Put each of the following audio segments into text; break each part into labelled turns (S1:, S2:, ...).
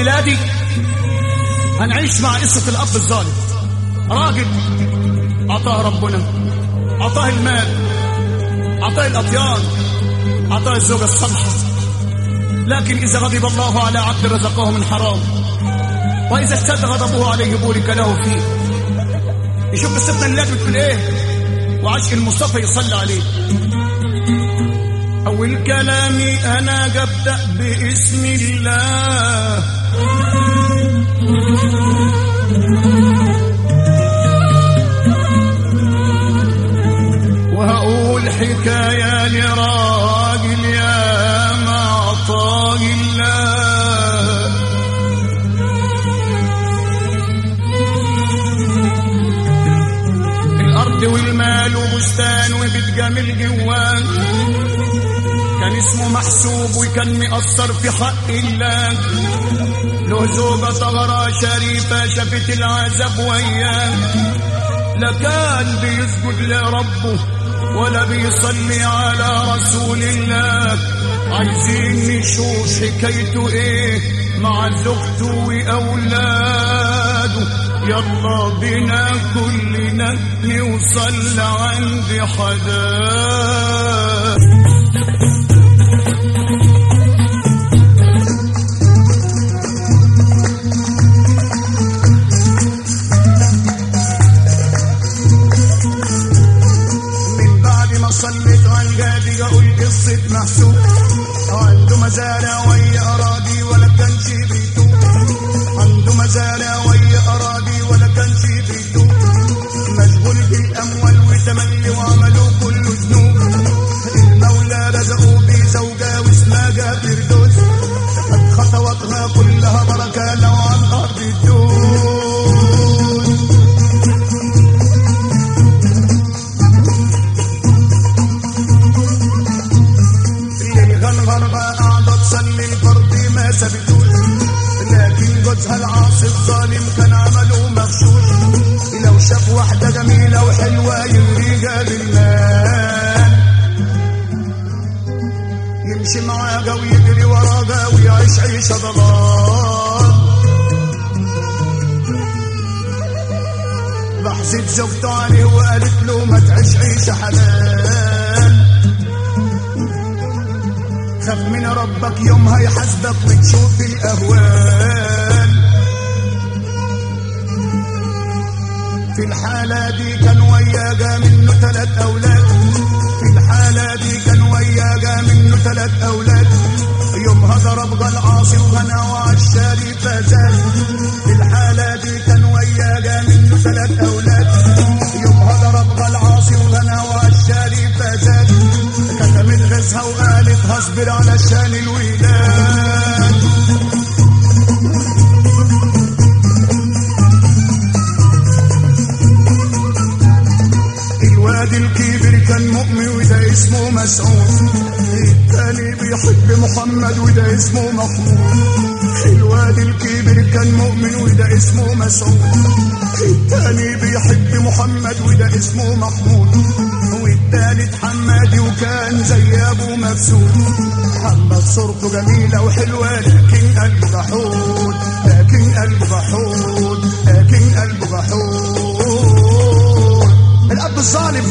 S1: الليلة دي هنعيش مع قصة الأب الظالم. راجل عطاه ربنا، عطاه المال، عطاه الأطيان، عطاه الزوجة الصالحة، لكن إذا غضب الله على عبد رزقه من حرام، وإذا اشتد غضبه عليه بورك له فيه. يشوف قصتنا الليلة بتقول إيه، وعشق المصطفى يصلي عليه. أول كلامي أنا أبدأ باسم الله، وهقول حكاية لراجل يا معطاء الله. الأرض والمال وبستان وبيت جميل جوان، كان اسمه محسوب وكان مقصر في حق الله. له زوجة طهرة شريفة شافت العذاب وياه، لا كان بيسجد لربه ولا بيصلي على رسول الله. عايزين نشوف حكايته ايه مع زوجته واولاده. يلا بنا كلنا نوصل عند حداه. صليت على الجادي اقول قصة محسوب، عنده مزارع ويا اراضي ولا كانش بيته، عنده مزارع ويا اراضي ولا كانش بيته، مشغول بالاموال وتملي وعمله كله ذنوب. المولى رزقه بزوجة واسمها فردوس، خطواتها كلها بركة لو على الارض تدوس. قاعدة تصلي الفرض ما سبتوش، لكن جوزها العاصي الظالم كان عمله مغشوش. لو شاف واحدة جميلة وحلوة يريجها بالمال، يمشي معاها ويجري وراها ويعيش عيشة ضلال. لحظة زوجته عليه وقالت له ما تعيش عيشة حلال، خاف من ربك يومها يحاسبك وتشوف الأهوال. في الحالة دي كان وياها منه 3 أولاد، في الحالة دي كان وياها منه 3 أولاد. يومها ضرب العاصي وغنى وعالشاري فزاد. في الحالة دي كان وياها منه 3 أولاد، يومها ضرب العاصي وغنى وعالشاري فزاد. كتمت غزها وقالت هصبر علشان الولاد. الواد الكبير كان مؤمن وده اسمه مسعود، التاني بيحب محمد وده اسمه محمود. الواد الكبير كان مؤمن وده اسمه مسعود، التاني بيحب محمد وده اسمه محمود. والتالت حمادي وكان زي ابو مفسود. محمد صورته جميلة وحلوة لكن قلبه جحود، لكن قلبه جحود، لكن قلبه جحود. الاب الظالم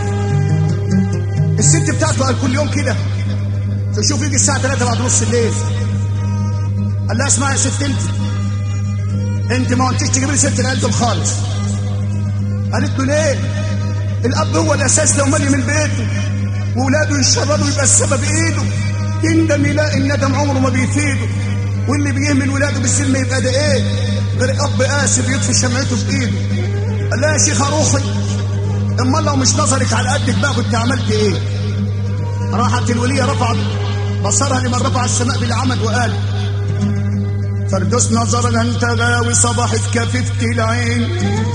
S1: الست بتاعته قال كل يوم كده تشوف يجي الساعة 3 بعد نص الليل، قال لها اسمعي يا ست انت ما انتش تجيب لي ست العيال دول خالص. قالت له ليه؟ الاب هو الاساس، لو مالي من بيته وولاده يشردوا يبقى السبب ايده. يندم يلاقي الندم عمره ما بيفيده، واللي بيهمل ولاده بالسلم يبقى ده ايه غير اب قاسي بيطفي شمعته في ايده. قال لها يا شيخه روحي، امال لو مش نظرك على قدك بقى كنت عملت ايه؟ راحت الوليه رفعت بصرها لمن رفع السماء بالعمد وقال فردوس نظرها انت غاوي صباحت كففت العين،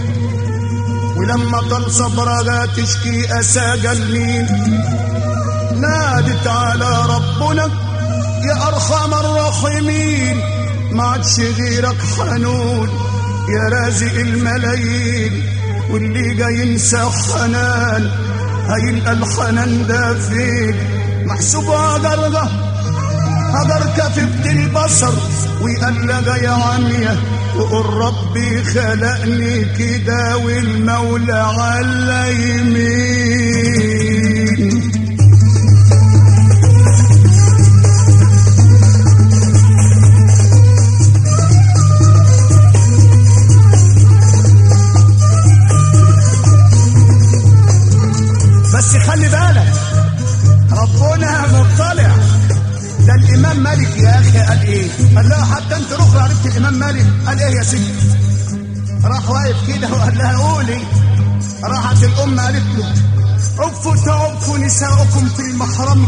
S1: ولما طال صبرها تشكي اسى جنين. نادت على ربنا يا ارحم الراحمين، ما عادش غيرك حنون يا رازق الملايين. واللي جاي ينسى حنان هيلقى الحنان ده فين؟ محسوب هجرها هجر كافبت البصر وقال لها يا عمية وقول ربي خلقني كده والمولى على يمين. بس خلي بالك ربنا مطلع. ده الامام مالك يا اخي قال ايه؟ قال لها حتى انت الاخرى عرفت الامام مالك قال ايه يا ستي؟ راح واقف كده وقال لها قولي. راحت الام قالت له عفوا تعفوا نساؤكم في المحرم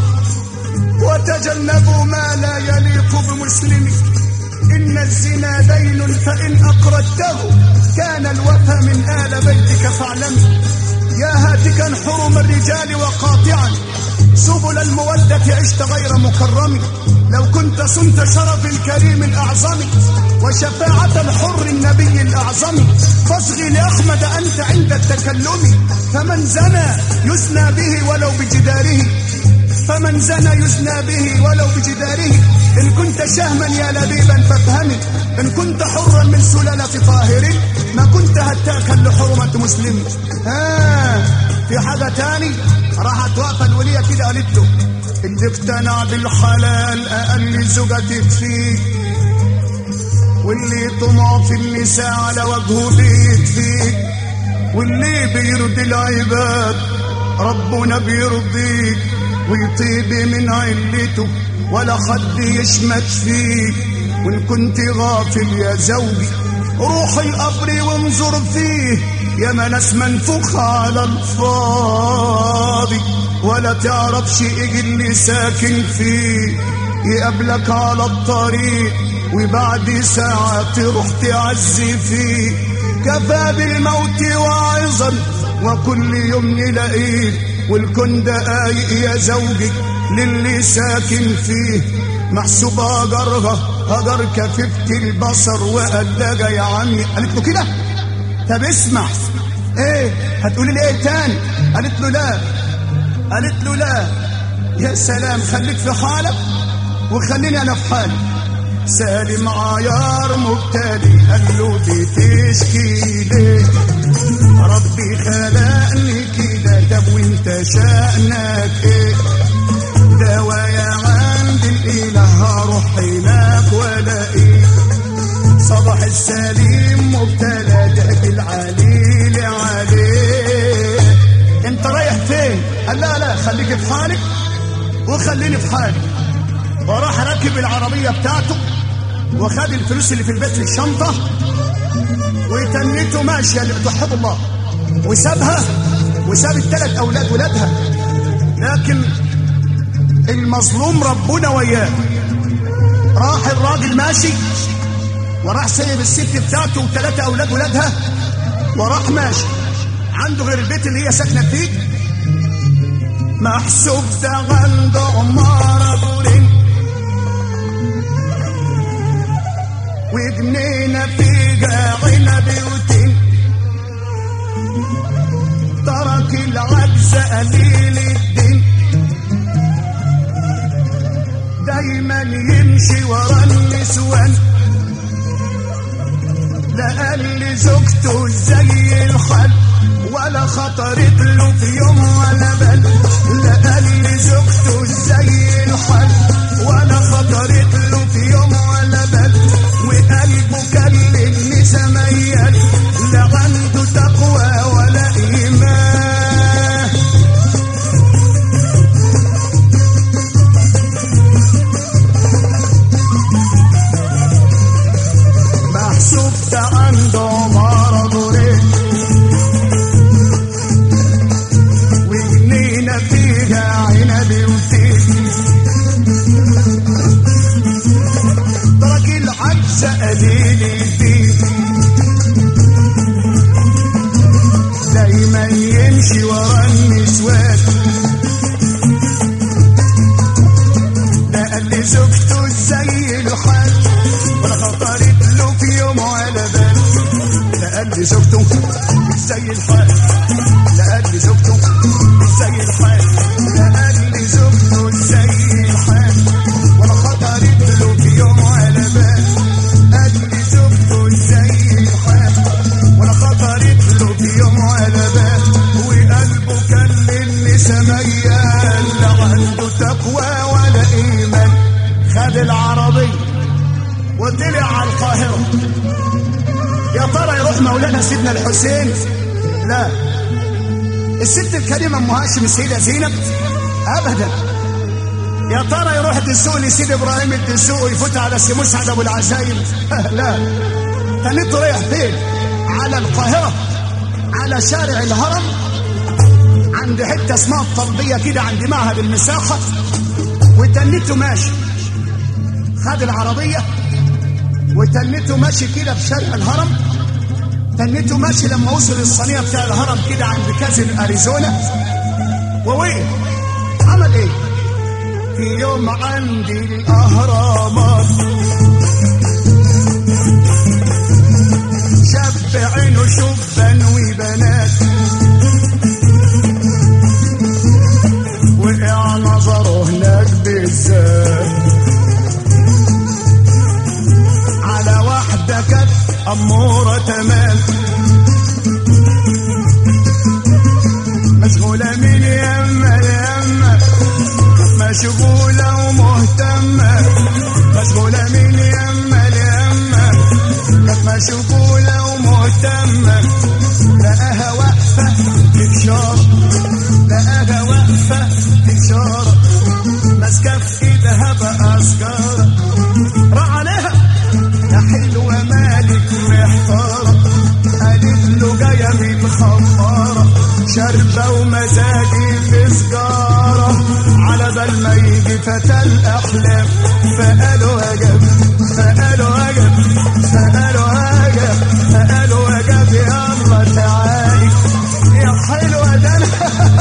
S1: وتجنبوا ما لا يليق بمسلم، ان الزنا دين فان اقرضته كان الوفى من آل بيتك فاعلم، يا هاتكا حرم الرجال وقاطعا سبل المودة عشت غير مكرم، لو كنت صنت شرف الكريم الأعظم وشفاعة الحر النبي الأعظم فاصغي لأحمد أنت عند التكلم، فمن زنى يزنى به ولو بجداره، فمن زنى يزنى به ولو بجداره، إن كنت شهما يا لبيبا فافهمي، إن كنت حرا من سلالة طاهر ما كنت هتاكا لحرمة مسلم. في حاجة تاني راحت واقفة الولية كده قالت له اللي اقتنع بالحلال أقل زوجتك فيه، واللي طمع في النساء على وجهه بيكفيك، واللي بيرضي العباد ربنا بيرضيك ويطيب من علته ولا حد يشمت فيك، وإن كنت غافل يا زوجي روح القبر وانظر فيه، يا ما ناس منفوخة على الفاضي ولا تعرفش ايه اللي ساكن فيه، يقابلك على الطريق وبعد ساعة تروح تعزي فيه، كفى بالموت واعظا وكل يوم نلاقيه، والكون دقايق يا زوجي للي ساكن فيه، محسوب هجرها هجر كففت البصر وقال لها يا عمي. قالت له كده؟ طب اسمع ايه هتقولي لي ايه تاني؟ قالت له لا. قالت له لا. يا سلام خليك في حالك وخليني انا في حالي. سالم عيار مبتلي قال له بتشكي ليه؟ ربي خلقني كده طب وانت شأنك ايه؟ دوايا عند الاله هروح هناك ولا ايه؟ صباح السليم مبتلى ده العليل عليه. انت رايح فين؟ قال لا لا خليك في حالك وخليني في حالي. وراح راكب العربية بتاعته وخد الفلوس اللي في البيت في الشنطة وتنته ماشية اللي بتوحد الله، وسابها وساب الثلاث أولاد ولادها. لكن المظلوم ربنا وياه. راح الراجل ماشي وراح سايب الست بتاعته وثلاثة أولاد ولادها وراح ماشي عنده غير البيت اللي هي ساكنة فيه. محسوب ده عنده عمارة دورين وجنينة فيها عنب بيوتين، ترك العجز قليل الدين دايما يمشي ورا النسوان، لا قال زوجته زي الحل ولا خطرت له في يوم ولا بال، لا قال زوجته زي الحل ولا خطرت له في يوم ولا بال، وقلبه كان للنسا ميال لا عنده تقوى ولا إيمان. محسوب ده عنده مرض وجنينة فيها عنب وتين، ترك العجز قليل الدين دايما يمشي ورا النسوان، لا قال لي زوجته زي الحال ولا خطرت له في يوم ولا بال، لا قال لي زوجته مش زي الحال، لا قال لي زوجته مش زي الحال، لا قال لي زوجته زي الحال ولا خطرت له خد العربية وطلع على القاهرة. يا ترى يروح مولانا سيدنا الحسين؟ لا. الست الكريمة ام هاشم السيدة زينب؟ ابدا. يا ترى يروح الدسوق لسيد ابراهيم الدسوق ويفوت على سي مسعد ابو العزايم؟ لا. تنيته رايح فين؟ على القاهرة، على شارع الهرم، عند حته اسمها الطلبيه كده، عند معهد المساحه. وتنيته ماشي، خد العربيه وتنيته ماشي كده في شارع الهرم. تنيته ماشي لما وصل الصينيه بتاع الهرم كده عند كازن اريزونا، ووقف. عمل ايه؟ في يوم عندي الاهرامات شاب عينه شبان وبنات، وقع نظره هناك بالذات على واحدة كانت أمورة تمام، مشغولة من يمة ليمة، مشغولة ومهتمة، مشغولة من يمة ليمة، كانت مشغولة ومهتمة. لقاها واقفة تتشارة، لقاها واقفة تتشارة، ماسكة في ايدها بقى سجارة. راح عليها يا حلوة مالك محتارة، قالت له جاية من خمارة، شاربة ومزاجي في سجارة، على بال ما يجي فتى الأحلام. فقالوا هجب، فقالوا هجب، فقالوا هجب، فقالوا هجب، يلا تعالي يا حلوة ده أنا.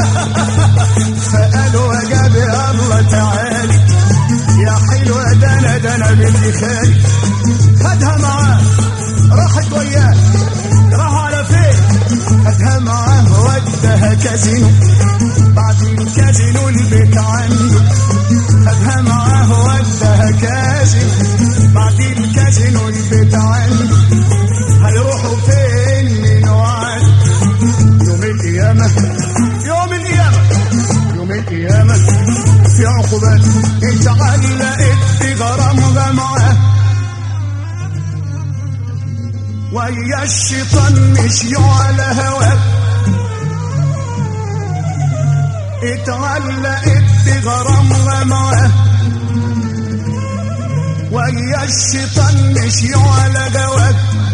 S1: فقالوا هجب، يلا تعالي يا حلوة ده أنا، ده أنا بنتي خالي. خدها معاه راحت وياه. راحوا على فين؟ خدها معاه ودها كازينو، بعد الكازينو البيت عنده. خدها معاه ودها كازينو، بعد الكازينو البيت عنده. هيروحوا فين من وعد؟ يوم القيامة، يوم القيامة، يوم القيامة في عقوبات اتعلقت بغرامها معاه. ويا الشيطان مشيوا على هواك، اتعلقت بغرامها معاه. ويا الشيطان مشيوا على هواك،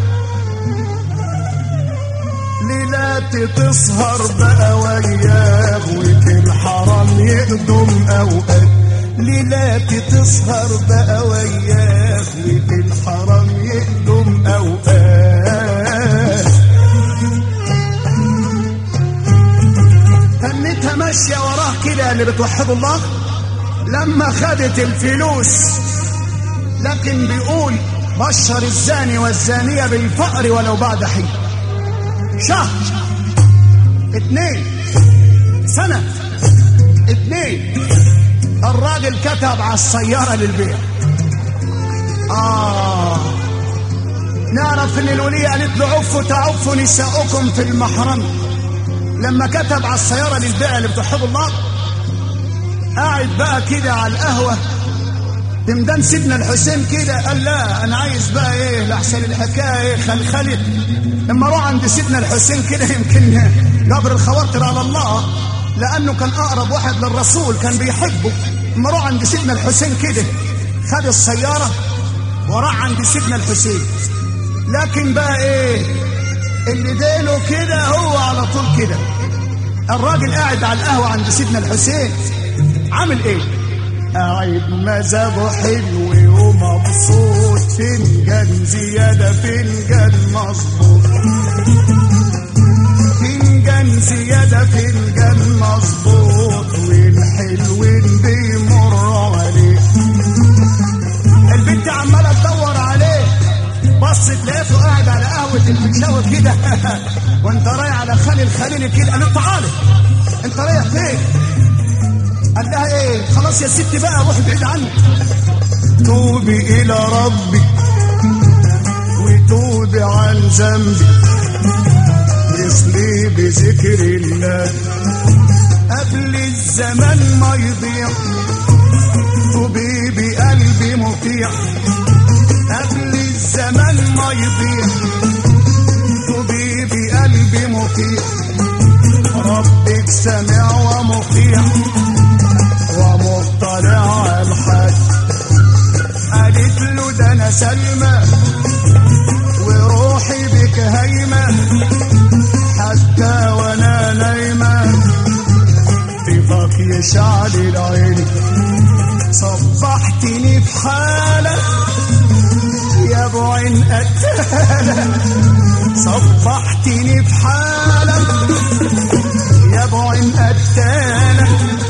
S1: ليلات تسهر بقى وياه، وفي الحرام يقدم اوقات. ليلات تسهر بقى وياه، وفي الحرام يقدم اوقات. تنتها ماشيه وراه كده اللي بتوحد الله لما خدت الفلوس. لكن بيقول بشر الزاني والزانيه بالفقر ولو بعد حين. شهر، 2 سنة، 2 الراجل كتب على السيارة للبيع. نعرف ان الولية قالت له عفوا تعفوا نساؤكم في المحرم. لما كتب على السيارة للبيع اللي بتوحد الله، قاعد بقى كده على القهوة تمدان سيدنا الحسين كده. قال لا انا عايز بقى ايه لحسن الحكاية خلخلت. لما اروح عند سيدنا الحسين كده يمكن جبر الخواطر على الله، لانه كان اقرب واحد للرسول، كان بيحبه. لما اروح عند سيدنا الحسين كده خد السيارة وراح عند سيدنا الحسين. لكن بقى ايه اللي دينه كده هو على طول كده. الراجل قاعد على القهوة عند سيدنا الحسين عامل ايه؟ قاعد مزاجه حلو ومبسوط، فنجان زيادة فنجان مظبوط، فنجان زيادة فنجان مظبوط، والحلوين بيمروا عليه. البنت عمالة تدور عليه، بصت لقيته قاعد على قهوة المشاوي كده. وانت رايح على خالي الخليلي كده. قال له تعالى انت رايح فين؟ قال لها ايه؟ خلاص يا ستي بقى روح بعيد عني. توبي الى ربي وتوبي عن ذنبي، اصلي بذكر الله قبل الزمان ما يضيع. توبي بقلبي مطيع قبل الزمان ما يضيع، طبيبي قلبي مطيع ربك سميع ومطيع ومطلع على الحاج. قالت له ده انا سلمى وروحي بك هايمة حتى وانا نايمة طيبك يشعل العين. صبحتني في حالة يا ابو عين قتالة، صبحتني في حالة يا ابو عين قتالة.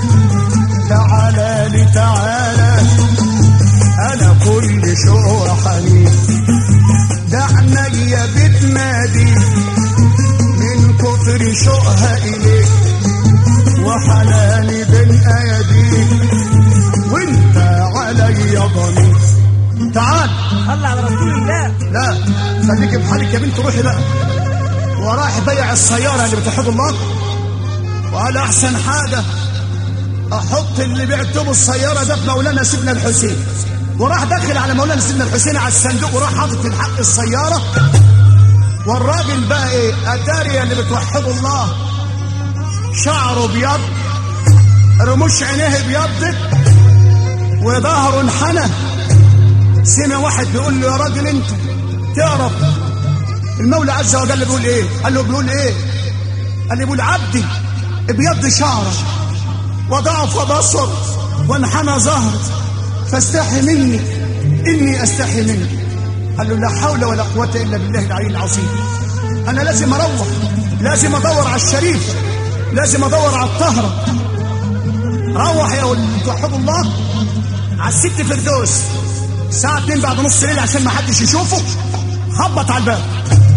S1: تعالى لي تعالى انا كل شوق وحنين، ده عينيا بتنادي من كتر شوقها اليك وحناني بين ايديك وانت عليا ضمير. تعال
S2: صلى على رسول الله.
S1: لا خليك بحالك يا بنت، روحي بقى. وراح بيع السيارة اللي بتحب الله، وقال احسن حاجة احط اللي بعته السيارة ده في مولانا سيدنا الحسين. وراح داخل على مولانا سيدنا الحسين على الصندوق وراح حاطط في الحق السيارة. والراجل بقى ايه، اتاريا اللي بتوحد الله شعره بيض، رموش عينيه بيضت، وظهره انحنى. سمع واحد بيقول له يا راجل انت تعرف المولى عز وجل بيقول ايه؟ قال له بيقول ايه؟ قال لي بيقول عبدي ابيض شعره وضعف بصر وانحنى ظهر فاستحي مني اني استحي منك. قال له لا حول ولا قوة الا بالله العلي العظيم. انا لازم اروح، لازم ادور على الشريف، لازم ادور على الطهرة. روح يا ولد توحد الله على الست فردوس الساعة 2 بعد نص الليل عشان ما حدش يشوفه. خبط على الباب.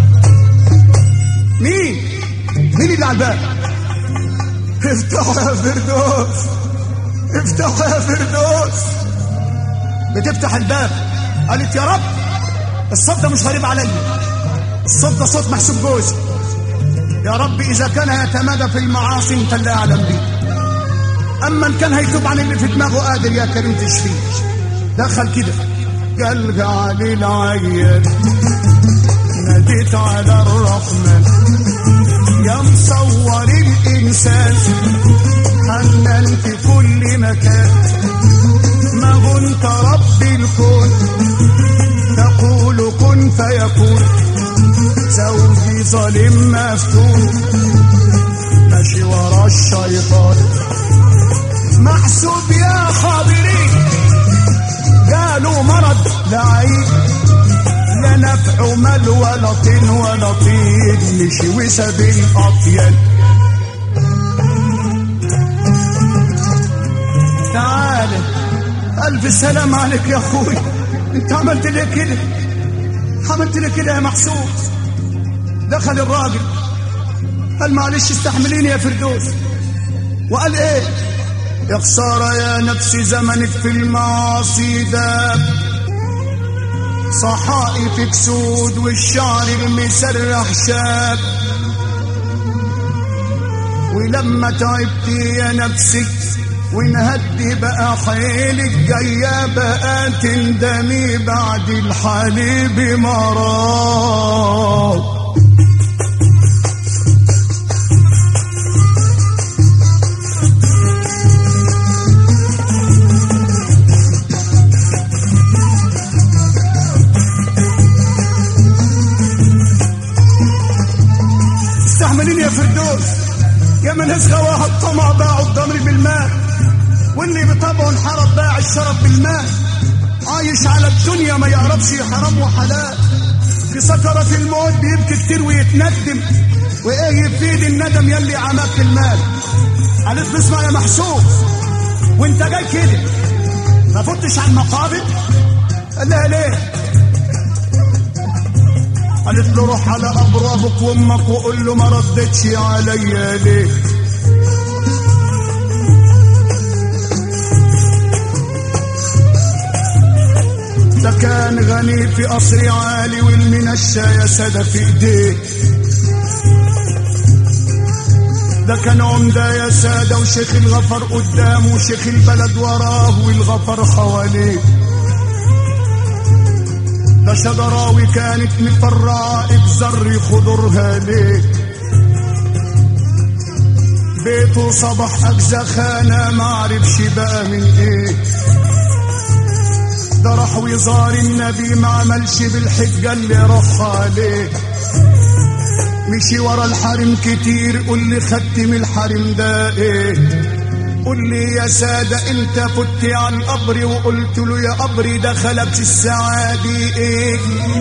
S1: مين اللي على الباب؟ افتحوا يا فردوس، افتحوا يا فردوس. بتفتح الباب قالت يا رب الصوت ده مش غريب عليا، الصوت ده صوت محسوب جوزي. يا رب اذا كان يتمادى في المعاصي انت اللي اعلم بيه، اما ان كان هيتوب عن اللي في دماغه قادر يا كريم تشفيه. دخل كده قال علي العيان ناديت على الرحمن يا مصور الانسان حنان في كل مكان. ما هو انت رب الكون تقول كن فيكون. زوجي ظالم مفتون ماشي ورا الشيطان محسوب يا خابرين. قالوا مرض لعين لا نفع مال ولا طين ولا طين مشي وسب الأطيان. تعال ألف سلام عليك يا أخوي. أنت عملت لي كده، عملت لي كده يا محسوب. دخل الراجل قال معلش استحمليني يا فردوس. وقال ايه؟ يا خسارة يا نفسي زمنك في المعاصي ده، صحائفك سود والشعر المسرح شاب. ولما تعبتي يا نفسك ونهدي بقى حيلك جاية بقى تندمي بعد الحليب مرار. استحمليني يا فردوس يا من ناس غواها الطمع باعوا الضمر بالماء، واللي بطبعه انحرف باع الشرف بالماء. عايش على الدنيا ما يعرفش حرام وحلال، في سكرة الموت بيبكي كتير ويتندم، وايه يفيد الندم يلي عماك المال. قالت له اسمع يا محسوب وانت جاي كده ما فتش عن مقابل؟ قال لها ليه؟ قالت له روح على قبر ابوك وامك وقول له ما ردتش عليا ليه. ده كان غني في قصر عالي والمنشة يا سادة في ايديه. ده كان عمدة يا سادة وشيخ الغفر قدامه وشيخ البلد وراه والغفر حواليه. شجراوي كانت مفرعة بزر خضرها ليه، بيته صبح أجزى خانة معرفش بقى من ايه. ده راح وزار النبي ما عملش بالحجة اللي راح عليه، مشي ورا الحرم كتير. قول لي خدت من الحرم ده ايه؟ قول لي يا سادة انت فت على القبر وقلت له يا قبري دخلك السعادة ايه؟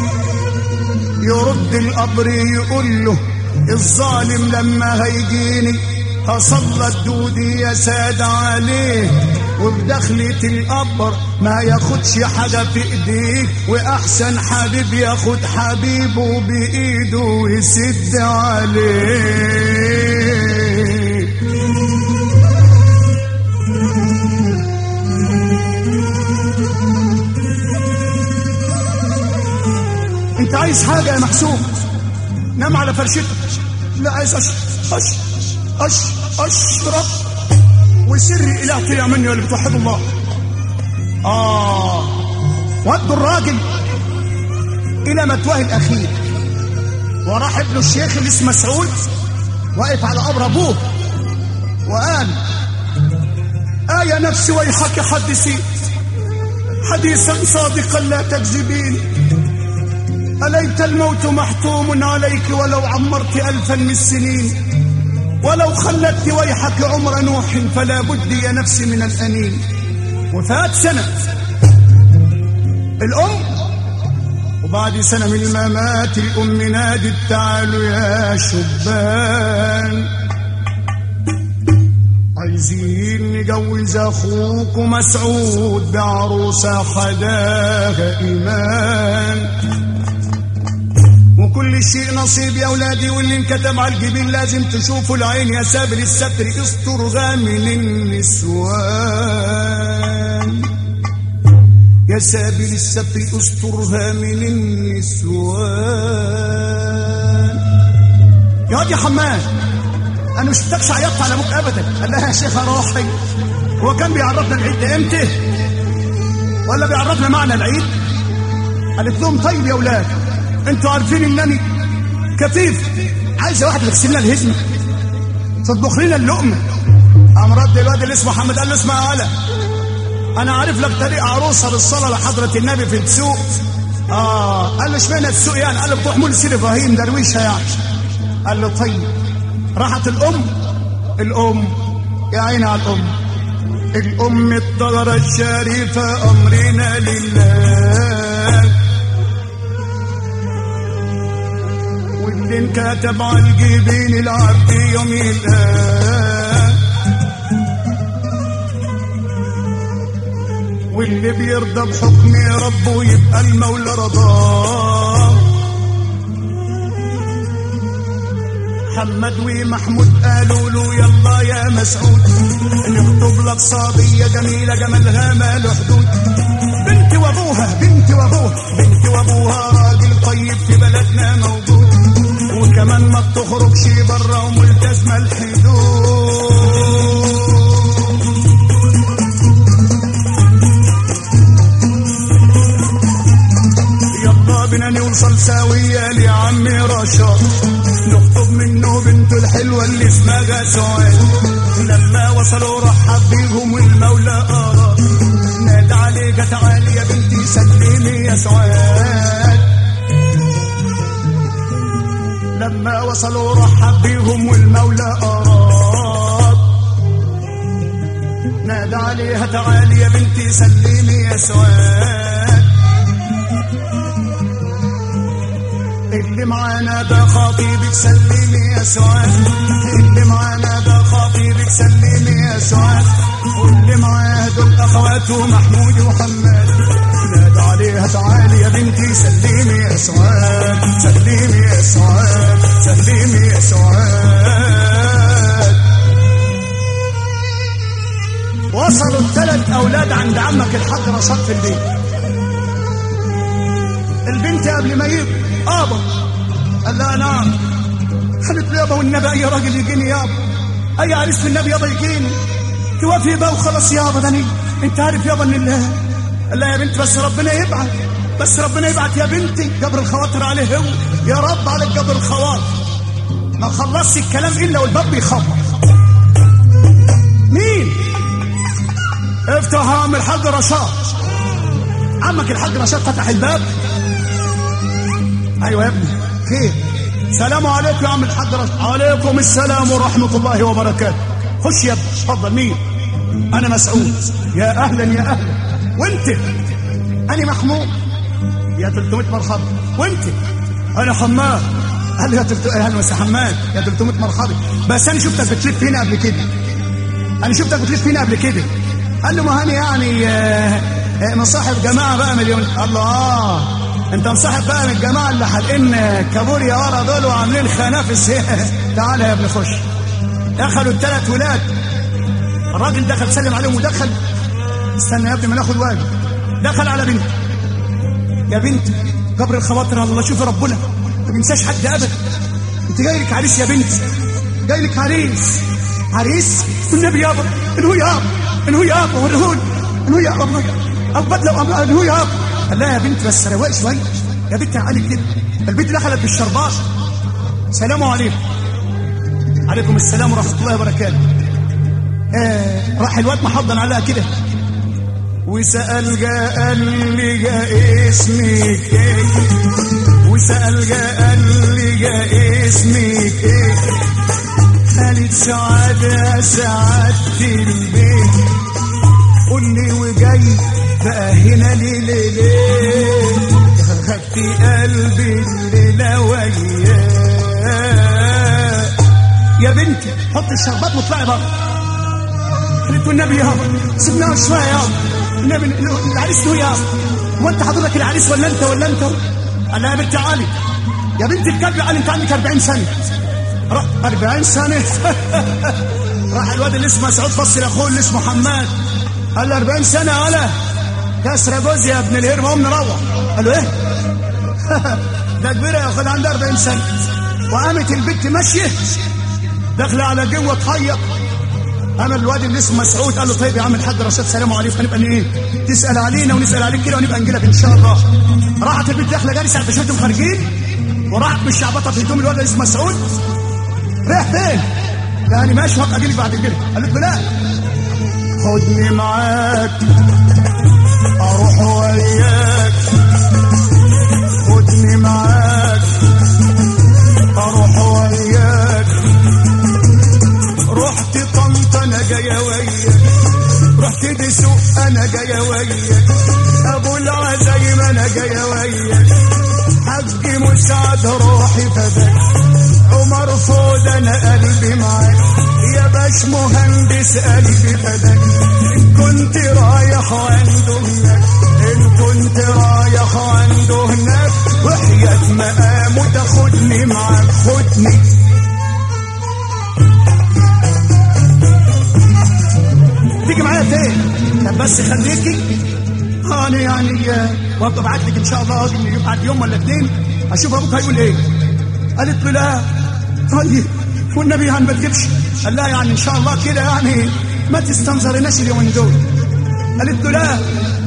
S1: يرد القبر يقول له الظالم لما هيجيني هصلى الدودي يا سادة عليه، وبدخلة القبر ما ياخدش حاجة في ايديه، واحسن حبيب ياخد حبيبه بايده ويسد عليه. انت عايز حاجة يا محسوب؟ نام على فرشتك. لا عايز اشرب وسر اله طلع مني ولا بتوحد الله. ودوا الراجل الى متواه الاخير، وراح ابن الشيخ اللي اسمه مسعود واقف على قبر ابوه وقال يا نفسي ويحك حدثي حديثا صادقا لا تكذبين، أليت الموت محتوم عليك ولو عمرت 1000 من السنين، ولو خلدت ويحك عمر نوح فلا بد يا نفسي من الأنين. وفات سنة الأم، وبعد سنة من الممات الأم نادت تعالوا يا شبان، عايزين نجوز أخوك مسعود بعروسة حداها إيمان، وكل شيء نصيب يا أولادي، واللي انكتب على الجبين لازم تشوفوا العين. يا سابل الستر استرغى من النسوان، يا سابل الستر استرها من النسوان. يا واد يا حماد انا مش شفتكش عيطت على ابوك ابدا. قال لها يا شيخه روحي، هو كان بيعرفنا العيد ده امتى ولا بيعرفنا معنى العيد؟ قالت لهم طيب يا اولاد انتوا عارفين انني كفيف عايزه واحد يغسل لنا الهزمه تطبخ لنا اللقمه. قام رد الواد اللي اسمه محمد قال له اسمع يا هلا، انا عارف لك طريق عروسه للصلاه لحضره النبي في السوق. قال له اشمعنى السوق يعني؟ قال له بتروح مول سيدي ابراهيم درويشه يعني. قال له طيب. راحت الام يا عيني على الام الطهره الشريفه امرنا لله، واللي انكتب على الجبين العبد يوم يلقاه، واللي بيرضى بحكم ربه يبقى المولى رضاه. محمد ومحمود قالوا له يلا يا مسعود نخطب لك صبيه جميله جمالها ما له حدود، بنت وابوها راجل طيب في بلدنا موجود، وكمان ما بتخرجش بره وملتزمه الحدود. يلا بينا نوصل سويه لعم رشاد نخطب منه بنته الحلوه اللي اسمها سعاد. لما وصلوا رحب بيهم والمولى اراد، نادى عليك تعالي يا بنتي سلمي يا سعاد. لما وصلوا رحب بيهم والمولى اراد، نادى عليها تعالي يا بنتي سلمي يا سعاد. اللي معانا ده خطيبك سلمي يا سعاد، اللي معانا ده خطيبك سلمي يا سعاد، واللي معاه دول اخواته محمود وحماد، نادى عليها تعالي يا بنتي سلمي يا سعاد، سلمي يا سعاد، سلمي يا سعاد. وصلوا ال3 اولاد عند عمك الحاج رشاد في البيت. البنت قبل ما يجي ابا قال لها نعم. قالت له يابا والنبي اي راجل يجيني يابا، اي عريس من النبي يابا يجيني، توافي بقى وخلاص يابا. ده انت عارف يابا ان الله. قال لها يا بنت بس ربنا يبعد، بس ربنا يبعت يا بنتي جبر الخواطر عليه هو. يا رب على جبر الخواطر. ما خلصش الكلام الا والباب بيخبط. مين؟ افتح يا عم الحاج رشاد. عمك الحاج رشاد فتح الباب. ايوه يا ابني خير. سلام عليكم يا عم الحاج رشاد. عليكم السلام ورحمه الله وبركاته. خش يا ابني اتفضل. مين؟ انا مسعود. يا اهلا يا اهلا. وانت؟ انا محمود. يا 300 مرحبا. وانت؟ انا حماد. قال لي يا 300 اهلا وسهلا حماد. يا 300 مرحبا. بس انا شفتك بتلف هنا قبل كده. انا شفتك بتلف هنا قبل كده. قال له ما هاني يعني مصاحب جماعه بقى من اليوم. الله انت مصاحب بقى من الجماعه اللي حالقين كابوريا ورا دول وعاملين خنافس. تعالى يا ابني خش. دخلوا الثلاث ولاد. الراجل دخل سلم عليهم ودخل. استنى يا ابني ما ناخد واجب. دخل على بنت. يا بنت جبر الخواطر الله. شوف ربنا ما بينساش حد ابدا. انت جاي لك عريس يا بنت. جاي لك عريس. عريس والنبي يابا. انه يابا انه يابا ورهون انه يابا البدله انه يابا. قال لا يا بنت بس رواق شويه يا بنت. عليك كده. البنت دخلت بالشرباش. سلام عليكم. عليكم السلام ورحمه الله وبركاته. راح الواد محضن عليها كده وسأل قال لي اسمك ايه. وسأل قال لي اسمك ايه. قالت سعادة سعادة البيت. قول لي وجاي بقى هنا ليه ليه ليه. خدت قلبي الليلة وياه. يا بنتي حط الشربات واطلعي بره. قالت والنبي يابا سيبناها شويه يابا. النبي العريس هو يابا. هو انت حضرتك العريس ولا انت ولا انت؟ قال لها يا بنت علي. يا بنت الكلب. قال انت عندك 40 سنه. 40 سنه. راح الواد اللي اسمه مسعود بص لاخوه اللي اسمه حماد. قال له 40 سنه على كسر جوز يا ابن الهرم. قوم نروح. قال له ايه؟ ده كبيره يا اخويا عندها 40 سنه. وقامت البنت ماشيه داخله على جوه تخيط. انا الواد اللي اسمه مسعود قال له طيب يا عم الحاج رشاد سلام عليكم. هنبقى ايه تسال علينا ونسال عليك كده ونبقى نجي لك ان شاء الله. راحت البنت داخله جاري ساعه بشوتهم خارجين. وراحت بالشعبطه في هدوم الواد اللي اسمه مسعود. رايح فين؟ يعني ماشي هبقى اجي لك بعد كده. قالت له لا خدني معاك اروح وياك. خدني معاك اروح وياك. رحت طنطا انا جايه وياك. رحت دسوق انا جايه وياك. ابو العزايم انا جايه وياك. حج مساعد روحي فداك. عمر فود انا قلبي معاك. يا باش مهندس قلبي فداك. ان كنت رايح عنده هناك. ان كنت رايح عنده هناك. وحياة مقامه تاخدني معاك. خدني. تيجي معايا فين؟ طب بس خليكي انا يعني وابقى ابعت لك ان شاء الله. اجي بعد يوم ولا اتنين اشوف ابوك هيقول ايه. قالت له لا طيب والنبي يعني ما تجيبش. قال لا يعني ان شاء الله كده يعني ما تستنظرناش اليومين دول. قالت له لا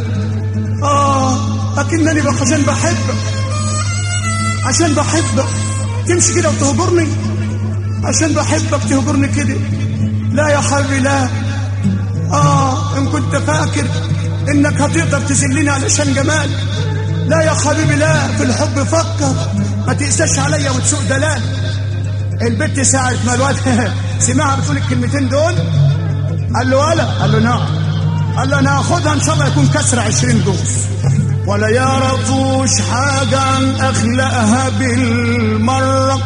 S1: اكنني بقى عشان بحبك. عشان بحبك تمشي كده وتهجرني. عشان بحبك تهجرني كده. لا يا حبيبي لا. ان كنت فاكر انك هتقدر تذلني علشان جمال. لا يا حبيبي لا. في الحب فكر ما تقساش عليا وتسوق دلال. البت ساعة ما الواد سمعها بتقول الكلمتين دول قال له ولا. قال له نعم. قال له انا هاخدها ان شاء الله يكون كسر 20 جوز. ولا يعرفوش حاجة عن اخلاقها بالمرة.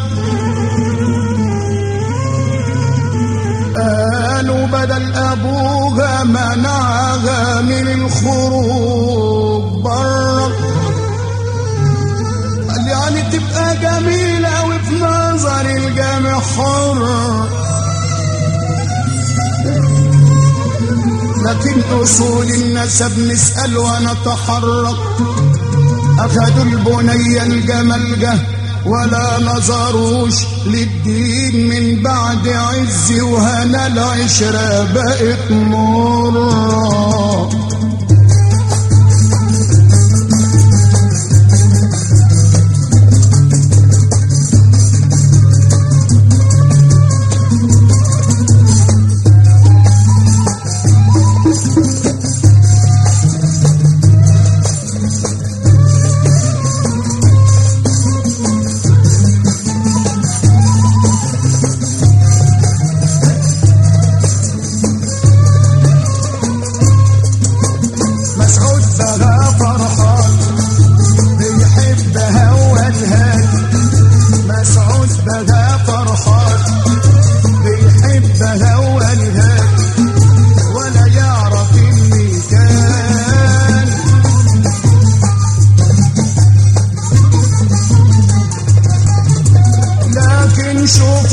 S1: قالوا بدل ابوها منعها من الخروج بره. قال يعني تبقى جميلة وفي نظر الجامع حر. لكن اصول النسب نسأل ونتحرك. اخدوا البنية الجمل ولا نظروش للدين. من بعد عز وهنا العشرة بقت مرة.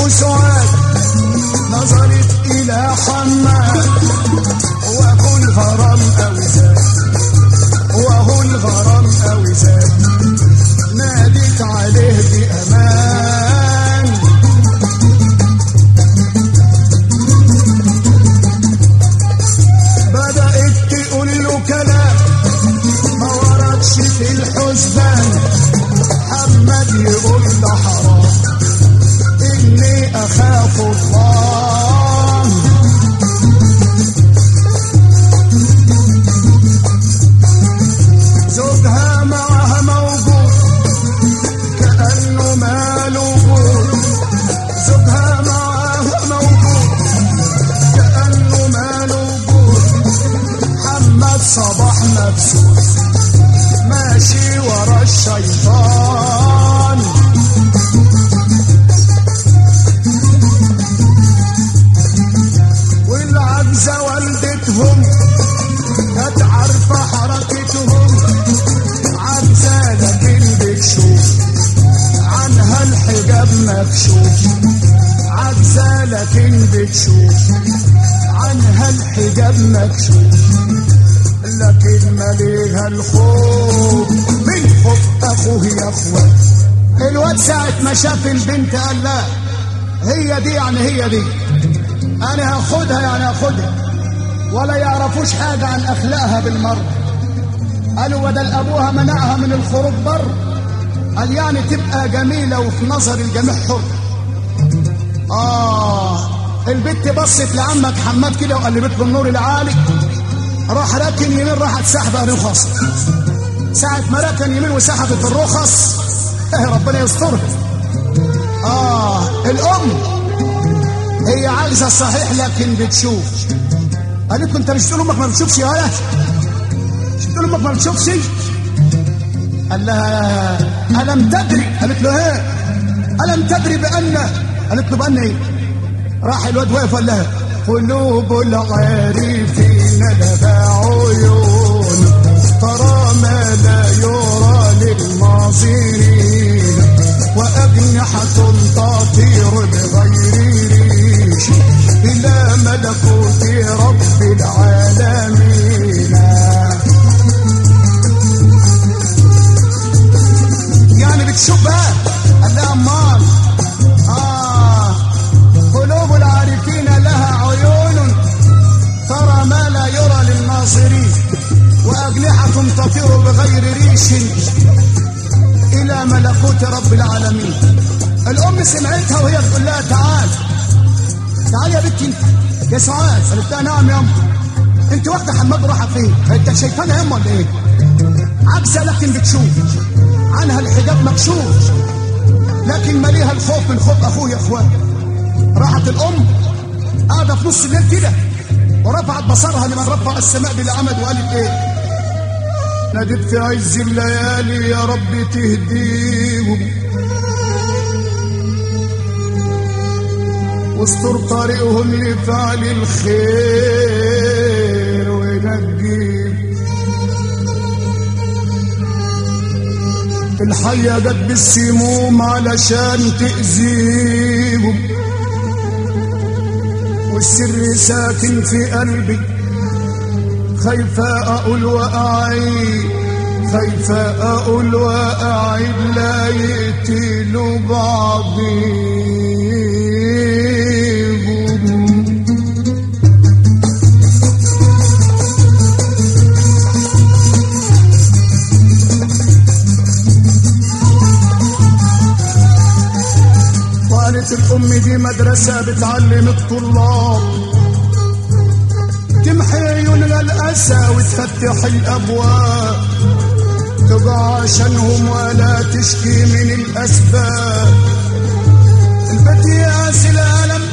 S1: سعاد نظرت إلى حماد وهو الغرام أوي زاد وهو الغرام أوي زاد نادت عليه بأمان بدأت تقول له كلام ما وردش في الحسبان محمد يقول ده حرام إني أخاف الله زوجها معها موجود كأنه ماله وجود زوجها معها موجود كأنه ماله وجود محمد صباح مبسوط ماشي ورا الشيطان والعجزة والدتهم كانت عارفة حركتهم عجزة لكن بتشوف عنها الحجاب مكشوف عجزة لكن بتشوف عنها الحجاب مكشوف لكن ماليها الخوف من خوف اخوه يا اخوان الواد ساعة ما شاف البنت قال لا هي دي يعني هي دي انا هاخدها يعني هاخدها ولا يعرفوش حاجة عن اخلاقها بالمرة قالوا بدل ابوها منعها من الخروج بر قال يعني تبقى جميلة وفي نظر الجميع حر البنت بصت لعمك حماد كده وقلبت له النور العالي راح راكن يمين راحت سحبة رخص ساعة ما راكن يمين وسحبت الرخص ربنا يسترها الام هي عاجزة صحيح لكن بتشوف قالت له انت مش تقول امك ما بتشوفش يا ولد مش تقول امك ما بتشوفش قال لها ألم تدري قالت له ايه ألم تدري بأن قالت له بأن ايه راح الواد واقف قال لها قلوب العارفين لها عيون ترى ما لا يرى للناظرين وأجنحة تطير بغير ريش إلى ملكوت رب العالمين يعني بتشوف بقى قال لها امال قلوب العارفين لها عيون ترى ما لا يرى للناظرين وأجنحة تطير بغير ريش إلى ملكوت رب العالمين الأم سمعتها وهي تقول لها تعال تعال يا بنتي انت يا سعاد قالت لها نعم يا أم انت واخده حماد وراحه فين انت شايفانا يا أم ولا ايه عجزة لكن بتشوف عنها الحجاب مكشوف لكن ماليها الخوف من خوف اخوه يا اخوان راحت الام قاعده في نص الليل كده ورفعت بصرها لمن رفع السماء بلا عمد وقالت ايه نادت في عز الليالي يا رب تهديهم واستر طريقهم لفعل الخير ونجيهم الحية جت بالسموم علشان تأذيهم والسر ساكن في قلبي خايفة أقول وأعيد خايفة أقول وأعيد لا يقتلوا بعضهم وقالت الأم دي مدرسة بتعلم الطلاب تمحي عيوننا الأسى وتفتح الأبواب تقع عشانهم ولا تشكي من الأسباب البت يقاسي الألم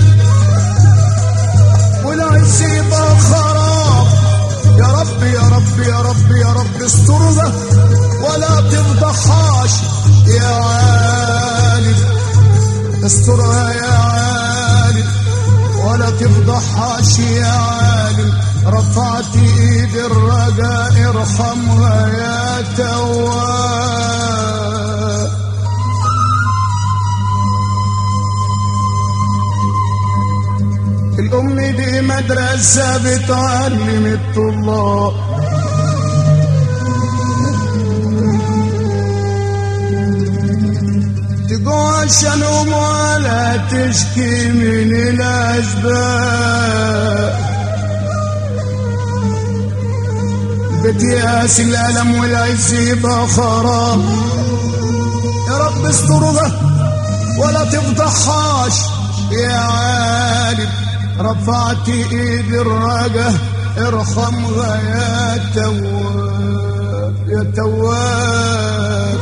S1: والعز يبقى خراب يا رب يا رب يا رب يا رب استرها ولا تفضحهاش يا عالم استرها يا عالم ولا تفضحهاش يا عالم رفعت ايد الرجاء ارحمها يا تواب مدرسة بتعلم الطلاب، تجوع عشانهم ولا تشكي من الأسباب، بتياس الألم والعز يبقى خراب. يا رب استرها ولا تفضحهاش يا عالم، رفعت ايد الرجا ارحمها يا تواب يا تواب.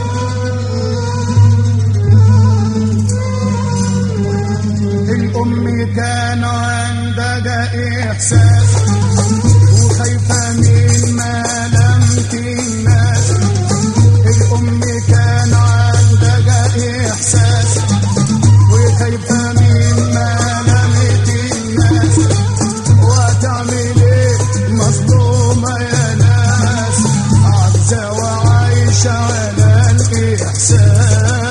S1: الأم كان عندها إحساس وخايفة من ملامة الناس، الأم كان عندها إحساس وخايفة من ملامة الناس، وهتعمل إيه مظلومة يا ناس، عاجزة وعايشة على الإحساس.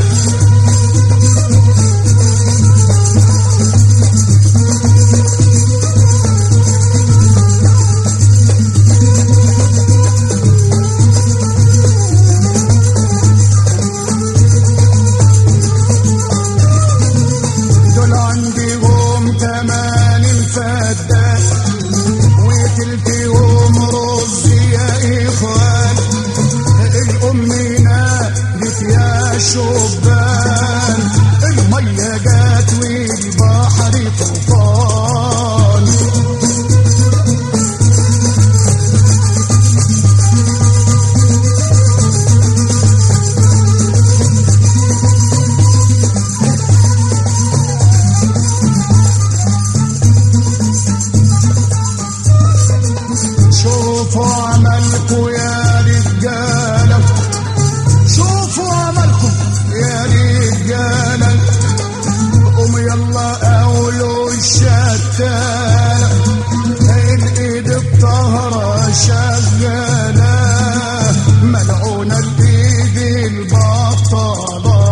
S1: شبان المية جات والبحر طوفان، شوفوا عملكوا يا رجالة، شوفوا عملكم يا رجالة، قوم يلا قولوا الشتالة، الايد الطهرة شغالة، ملعونة الايد البطلة.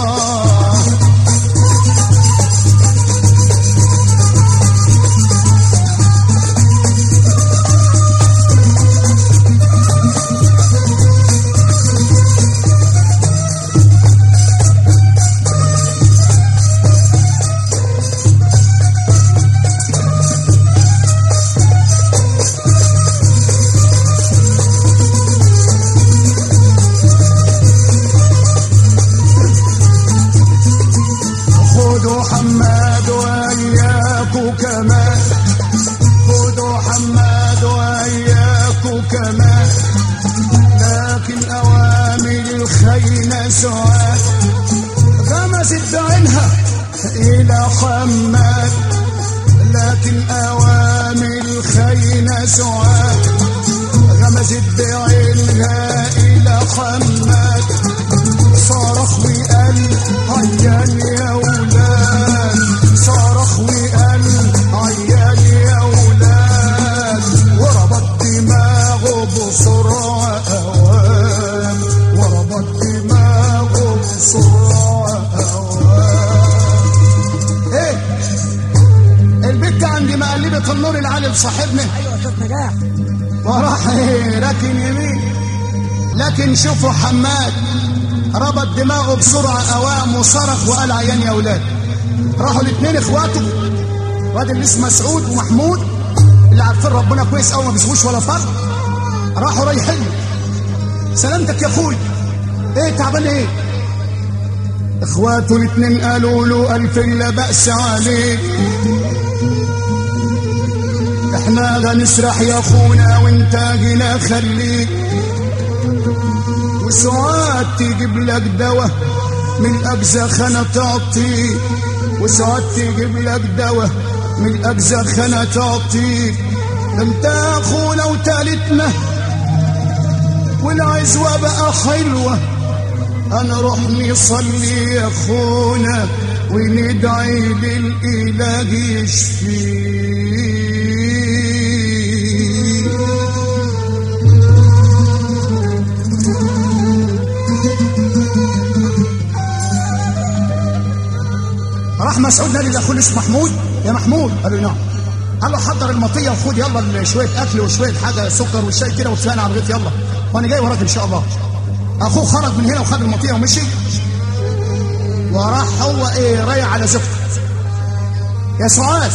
S1: خدوا حماد وإياكوا كمان، خدوا حماد وإياكوا كمان، لكن أوامر الخينة سعاد غمست بعينها إلى حماد، لكن أوامر الخينة سعاد غمست بعينها إلى حماد، صرخ وقال عيان يا ولاد، صرخ وقال عيان يا ولاد، وربط دماغه بسرعة أوام، وربط دماغه بسرعة أوام. ايه البت عندي مقلبة النور العالي لصاحبنا،
S2: ايوه شوف نجاح،
S1: وراح راكن يمين، لكن شوفوا حماد ربط دماغه بسرعة أوام وصرخ وقال عيان يا ولاد. راحوا الاثنين اخواته، واد اللي اسمه مسعود ومحمود اللي عارفين ربنا كويس قوي ما بيسووش ولا فرق، راحوا رايحين. سلامتك يا اخوي، ايه تعبان ايه؟ اخواته الاثنين قالوا له الف لا بأس عليك، احنا غنسرح يا اخونا وانت جينا خليك، وساعات تجيب لك دواء من الأجزخانة تعطيك، وساعات تجيب لك دواء من الأجزخانة تعطيك، انت اخونا وتالتنا والعزوة بقى حلوة، هنروح نصلي يا اخونا وندعي للإله يشفيك. راح مسعود نادي لاخوه اسمه محمود، يا محمود، قال له نعم. قال له حضر المطيه وخد يلا شويه اكل وشويه حاجه سكر والشاي كده وتفاني على الغيط يلا وانا جاي وراك ان شاء الله. اخوه خرج من هنا وخد المطيه ومشي وراح هو رايح على زفته. يا سعاد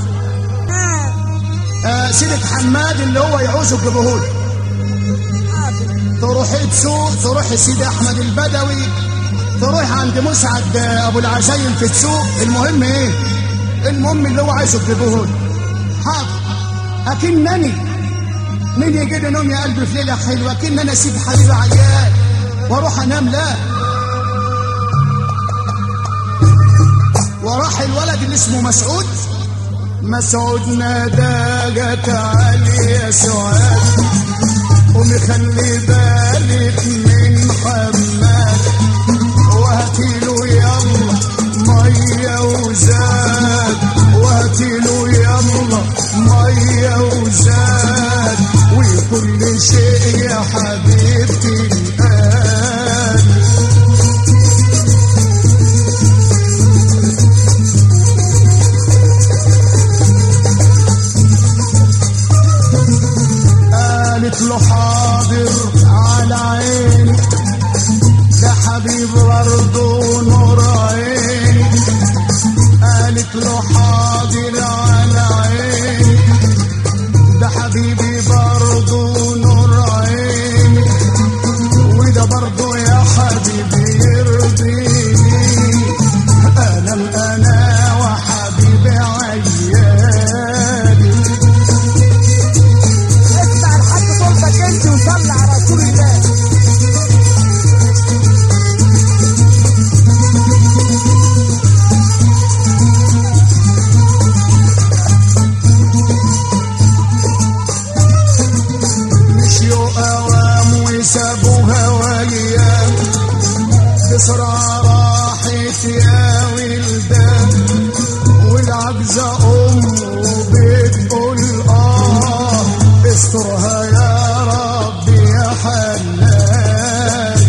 S1: سيدك حماد اللي هو يعوزه تجيبهولي. تروحي تسوق تروحي سيدي احمد البدوي تروح عند مسعد ابو العزايم في تسوق. المهم المهم اللي هو عايزه تجيبهولي. حاضر. اكنني مين يجي لي نوم يا قلبي في ليله حلوه اكن انا اسيب حبيبي عيال واروح انام؟ لا. وراح الولد اللي اسمه مسعود ناداك تعالي يا سعاد قومي خلي بالك من حماد وهاتيله يلا ميه وزاد وهاتيله يلا ميه وزاد وكل شيء يا حبيبتي الآن. قالت له حاضر على عيني ده حبيب برضه نور عيني. قالت له حاضر على عيني ده حبيبي برضه نور عيني وده برضه يا حبيبي يرضيني. انا وحبيبي عيالي.
S2: اسمع لحد صوتك انت وصلي على رسول الله.
S1: سابوها وايام بسرعة راحت يا ولدان والعجزة بتقول استرها يا رب يا حنان.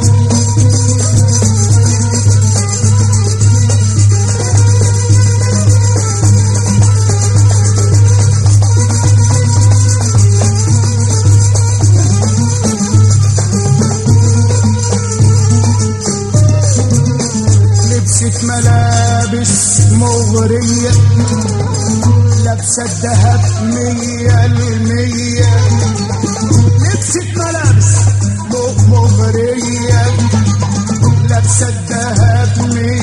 S1: ملابس مغرية لابسة الدهب 100%. لبست ملابس مغرية لابسة الدهب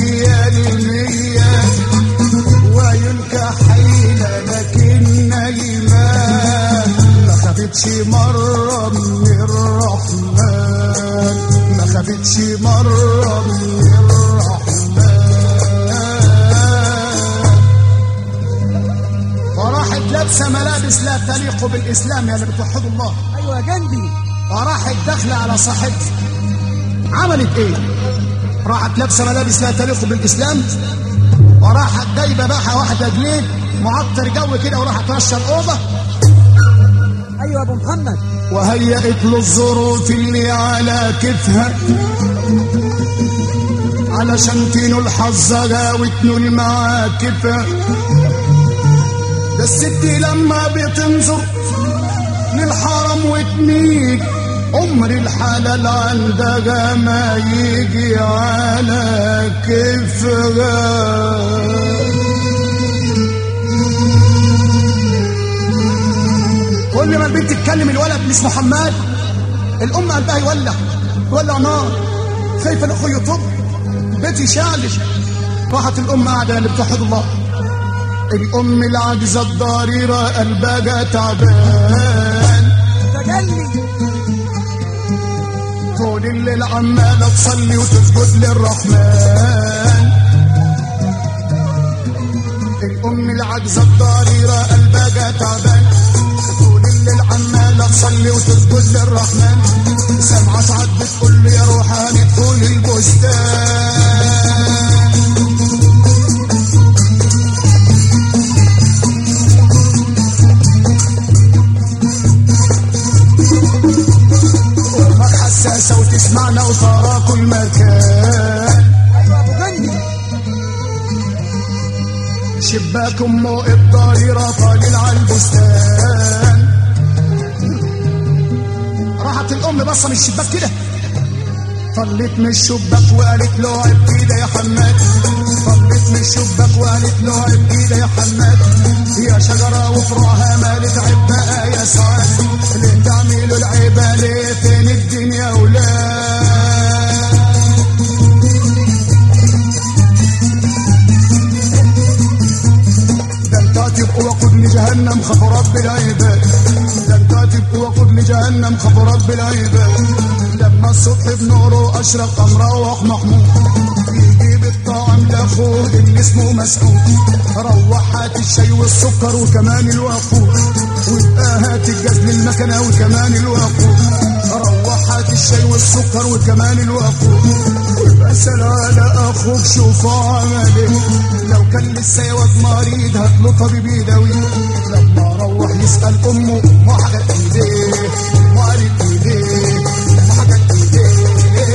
S1: 100% وينكح حيلة لكن نايمان ما خفتش مرة من الرحمن ما خفتش مرة من الرحمن. وراحت لابسه ملابس لا تليق بالاسلام يا اللي بتوحدوا الله.
S2: ايوه يا جندي.
S1: وراحت داخله على صاحبتي. عملت ايه؟ راحت لابسه ملابس لا تليق بالاسلام وراحت جايبه بقى واحده جنيه معطر جو كده وراحت رشه الاوضه.
S2: ايوه يا ابو محمد.
S1: وهيئت له الظروف اللي على كتفها علشان تنول حظها وتنول معاكفها. ده الست لما بتنظر للحرم وتميل عمر الحلال عندها ما يجي على كفها. كل ما البنت تتكلم الولد مش محمد الام قلبها يولع نار خايفه الاخوه يطب بيتي شعلش. راحت الام قاعده اللي بتوحد الله. الام العاجزه الضريره قلبها تعبان
S2: تجلي
S1: طول الليل عماله تصلي وتسجد للرحمن. الام العاجزه الضريره قلبها تعبان طول الليل عماله تصلي وتسجد للرحمن. سامعه سعاد بتقول له يا روحاني ادخل البستان. حساسة وتسمعنا وترى كل مكان.
S2: ايوه ابو غني.
S1: شباك امه الضريرة طالع على البستان. راحت الام بصة من الشباك كده، طلت من الشباك وقالت له عيب كده يا حماد. طلت من الشباك وقالت له عيب كده يا حماد، يا شجرة وفروعها مالت عيب بقى يا سعاد. ليه تعملوا العيبة ليه فين الدنيا ولاد؟ ده انت تبقوا وقود لجهنم خاف رب العباد. ده انت تبقوا وقود لجهنم خاف رب العباد. لما الصبح بنوره اشرق مروح محمود، يجيب الطعام لاخوه اللي اسمه مسعود. روح هات الشاي والسكر وكمان الوقود، وابقى هات الجاز للمكنه وكمان الوقود. روح هات الشاي والسكر وكمان الوقود، وابقى سأل على اخوك شوفوا عمل ايه. لو كان لسه يا واد مريض هات له طبيب يداويه. لما روح يسال امه ما حاجه ايديه، ما قالت ايديه، ما حاجه ايديه.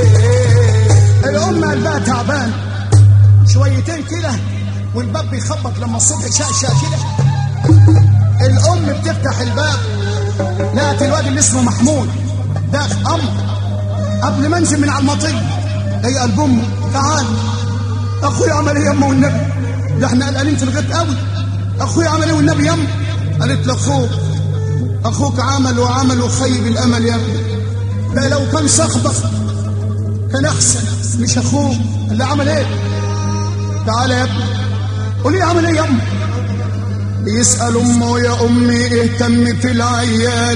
S1: الام قلبها تعبان شويتين كده، والباب بيخبط لما الصبح شقشق كده. الام بتفتح الباب، لقت الواد اللي اسمه محمود داخل. قبل ما انزل من على المطيه هي قلب امه تعال اخويا عمل ايه يما والنبي؟ ده احنا قلقانين في الغيط قوي. اخويا عمل ايه والنبي يما؟ قالت له اخوك عمل وعمل وخيب الامل يا ابني. ده لو كان صاحبك كان احسن مش اخوك اللي عمل ايه. تعالى يا ابني قولي لي عمل ايه يما؟ بيسأل امه يا امي اهتم في العيال.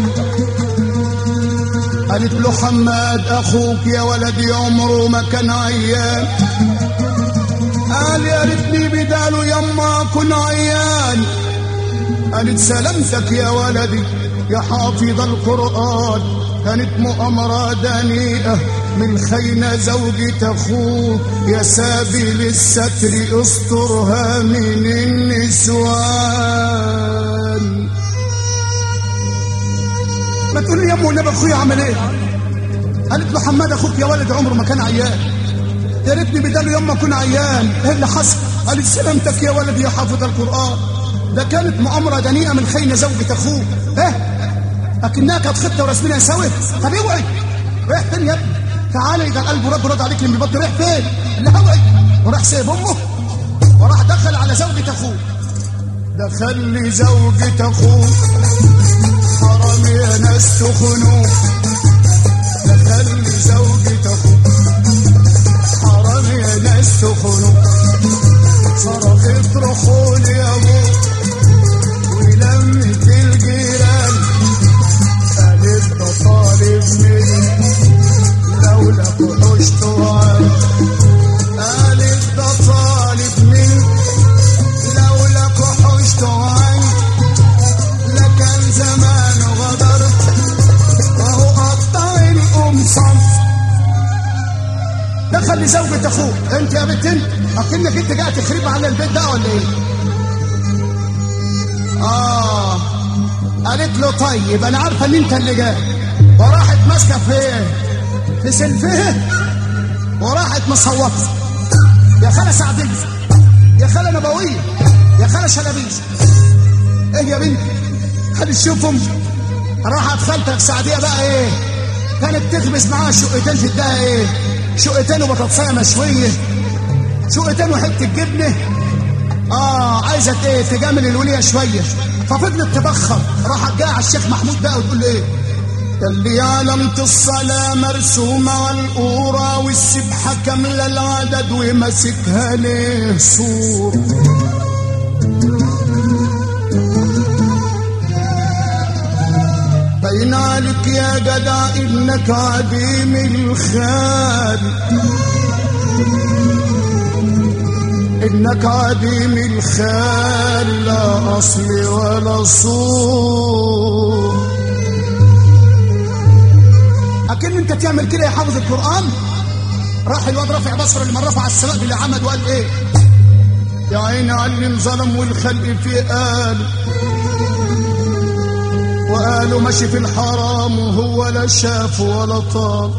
S1: قالت له حماد اخوك يا ولدي عمره ما كان عيان. قال يا ريتني بداله يما كن عيان. قالت سلامتك يا ولدي يا حافظ القرآن، كانت مؤامرة دنيئة من خينا زوجة اخوك، يا سابل الستر استرها من النسوان. ما تقول لي يا امه النبي اخويا عمل ايه؟ قالت له حماد اخوك يا ولد عمره ما كان عيان. يا ريتني بداله يما كن عيان. ايه اللي حصل؟ قالت سلامتك يا ولدي يا حافظ القرآن، ده كانت مؤامرة دنيئة من خينا زوجة اخوك. اكنها كانت خطة ورسمينها سوا. طب اوعي رايح فين يا ابني؟ تعالى اذا القلب رد عليك من البطن. رايح فين؟ اللي اوعي. وراح سايب امه وراح دخل على زوجة اخوه. دخل لي زوجة اخوه حرام يا ناس تخنوه. دخل لي زوجة اخوه حرام يا ناس تخنوه. صرخت رحول يا ابوه ولمت الجيران. قالت ده طالب مني لولا كحشت عنه. قالت ده طالب مني لولا كحشت عنه. لكان زمان غدرت وهو قطع الام صنف. دخل لزوجة اخوه. انت يا بنت انت اكنك انت جاي تخرب على البيت ده ولا ايه؟ قالت له طيب انا عارفه ان انت اللي جاي. وراحت ماسكه في سلفها وراحت مصوته. يا خاله سعديه، يا خاله نبويه، يا خاله شلبيش. ايه يا بنتي؟ خلي تشوفهم. راحت خالتك سعديه بقى ايه؟ كانت تخبز معاها شقتين في الدقه ايه؟ شقتين وبطاطسيه مشويه، شقتين وحته جبنه. عايزه ايه؟ تجامل الوليه شويه. ففضلت تبخر. راحت جايه على الشيخ محمود بقى وتقول له ايه؟ قال لي علامة الصلاة مرسومة على القورة والسبحة كاملة العدد وماسكها ليه صور. باين عليك يا جدع ابنك عديم الخال، انك عديم الخال لا اصل ولا صور. اكن انت تعمل كده يا حافظ القرآن. راح الواد رافع بصره لمن رفع السماء باللي عمد وقال ايه؟ يا عيني على اللي انظلم والخلق في وقالوا ماشي في الحرام وهو لا شاف ولا طاب،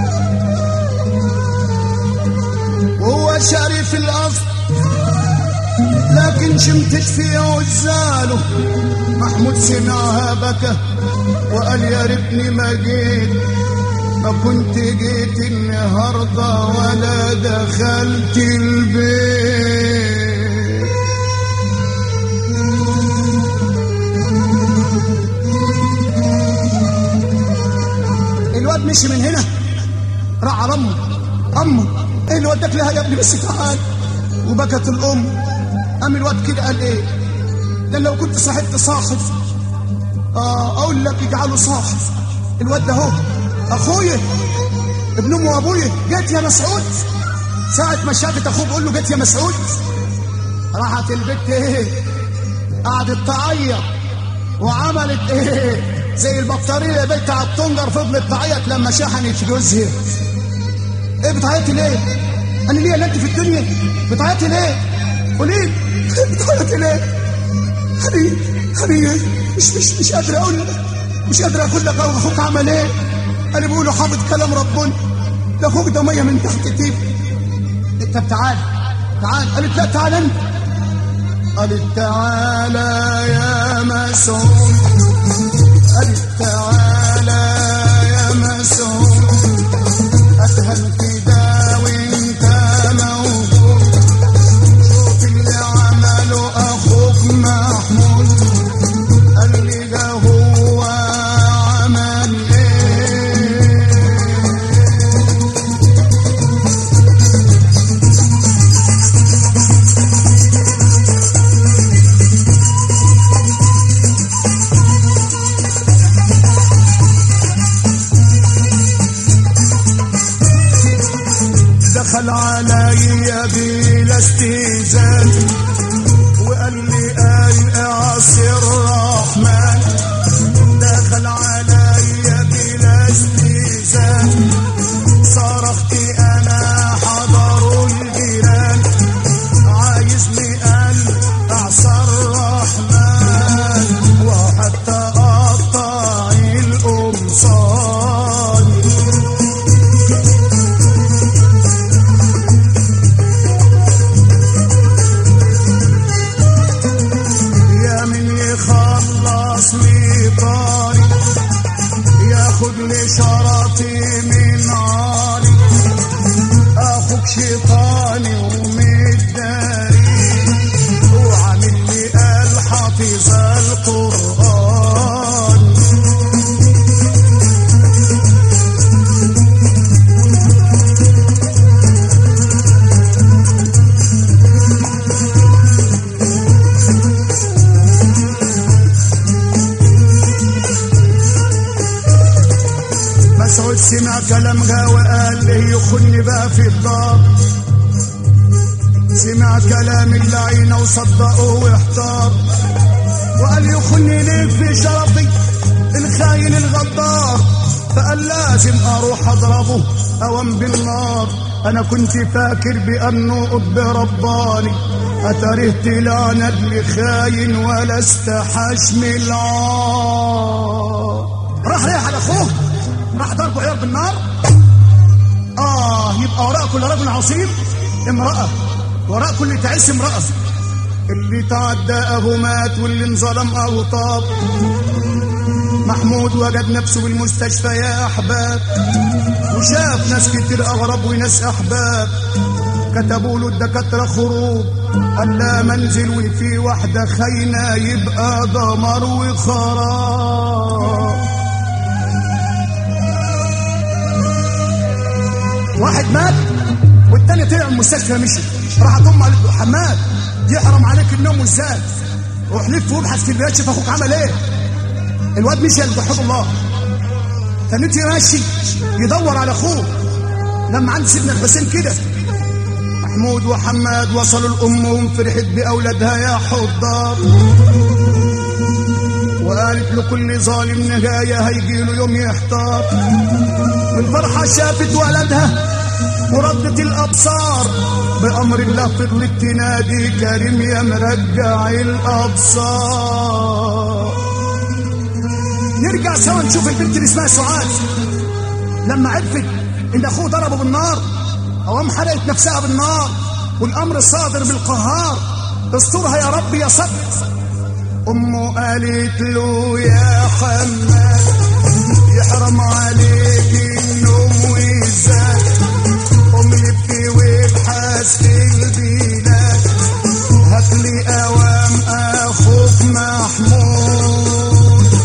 S1: وهو شريف الاصل لكن شمتت في عزاله. محمود سمعها بكى وقال يا ريتني ما جيت، ما كنت جيت النهارده ولا دخلت البيت. الواد مشي من هنا راح على امه ايه اللي وداك لها يا ابني بس تعال. وبكت الام. قام الواد كده قال ايه ده لو كنت صاحبت صاحب اقول لك اجعله صاحب. الواد ده اهو اخويا ابن امه وابويا. جيت يا مسعود ساعه ما شافت اخوه بيقول له جيت يا مسعود، راحت البت ايه قعدت تعيط وعملت ايه زي البطاريه بتاع الطنجر، فضلت تعيط لما شحنت جوزها. ايه بتعيطي ليه؟ انا ليه اللي انت في الدنيا بتعيطي ليه؟ قولي بتعيطي ليه؟ هني مش قادر اقول لك، مش قادر اقول لك اخوك عمل ايه. انا بقوله حافظ كلام ربنا، ده اخوك ده ميه من تحت تيب. انت تعال. قالت لا تعال انت. قالت تعالى يا مسعود. قالت تعالى يا مسعود أسهل فدا وانت موجود. شوف اللي عمله أخوك محمود. قال لي ده هو عمل ايه. دخل علي بلا استئذان وقال لي اعصي الرحمن. دخل علي بلا استئذان صرخت انا حضروا الجيران. عايزني اعصى الرحمن وحتى اقطع القمصان. ياخد لي شرطي من عالي. اخوك شيطاني ومداري وعامل لي قال حافظ القرآن. مسعود سمع كلامها وقال لي يخني بقى في الدار. سمع كلام اللعينة وصدقه واحتار وقال يخني ليك في شرفي الخاين الغدار. فقال لازم اروح اضربه اوام بالنار. انا كنت فاكر بانه قطب رباني اترهت لعنة لخاين ولا استحاش من العار. راح على اخوه راح ضربه عيار بالنار. يبقى وراء كل رجل عظيم امرأة، وراء كل تعيس امرأة. اللي تعدى ابو مات واللي انظلم ابو طاب. محمود وجد نفسه بالمستشفى يا احباب، وشاف ناس كتير اغرب وناس احباب. كتبوا له الدكاترة خروج قال لا منزل وفي واحدة خاينة يبقى دمار وخراب. واحد مات والتاني طلع من المستشفى مشي. راحت امه قالت له حماد يحرم عليك النوم والزاد، روح لف وابحث في البلاد شوف اخوك عمل ايه. الواد مشي يلتحق الله. تنتي ماشي يدور على اخوه. لما عند سيدنا الحسين كده محمود وحماد وصلوا لامهم فرحت باولادها يا حضار. وقالت له كل ظالم نهايه هيجيله يوم يحتار. والفرحة شافت ولدها وردت الأبصار. بأمر الله فضلت تنادي كريم يا مرجع الأبصار. نرجع سوا نشوف البنت اللي اسمها سعاد. لما عرفت إن أخوه ضربه بالنار أوام حرقت نفسها بالنار والأمر صادر بالقهار. استرها يا رب يا ستر. امه قالت له يا حماد يحرم عليك النوم والزاد، قوم ابكي وابحث في البلاد، هاتلي قوام اخوك محمود.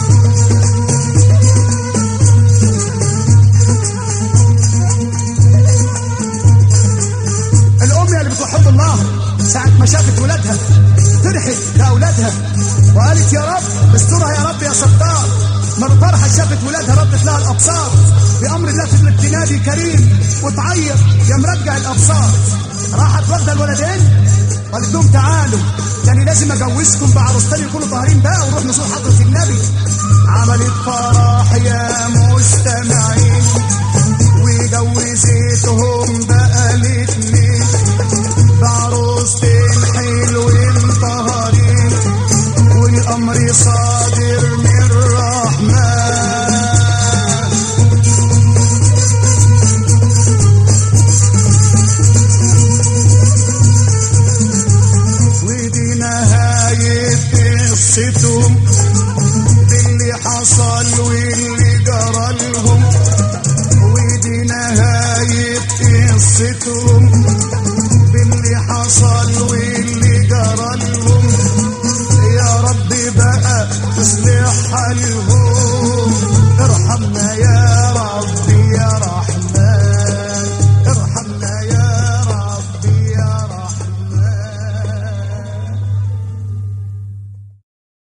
S1: الام اللي بتوحد الله ساعة ما شافت ولادها فرحت لأولادها وقالت يا رب استرها يا رب يا ستار. مرطرها شافت ولادها ردت لها الأبصار، بأمر الله فضلت تنادي كريم وتعيط يا مرجع الأبصار. راحت واخدة الولدين وقالت لهم تعالوا يعني لازم أجوزكم بعروستين يكونوا طاهرين بقى ونروح نزور حضرة النبي. عملت فرح يا مستمعين وجوزتهم بقى الاتنين بعروستين حلوين طاهرين، والأمر صادر من الرحمن. ودي نهاية قصتهم باللي حصل واللي جرى لهم، ودي نهاية قصتهم باللي حصل واللي جرى لهم. يا رب بقى تصلح حالهم.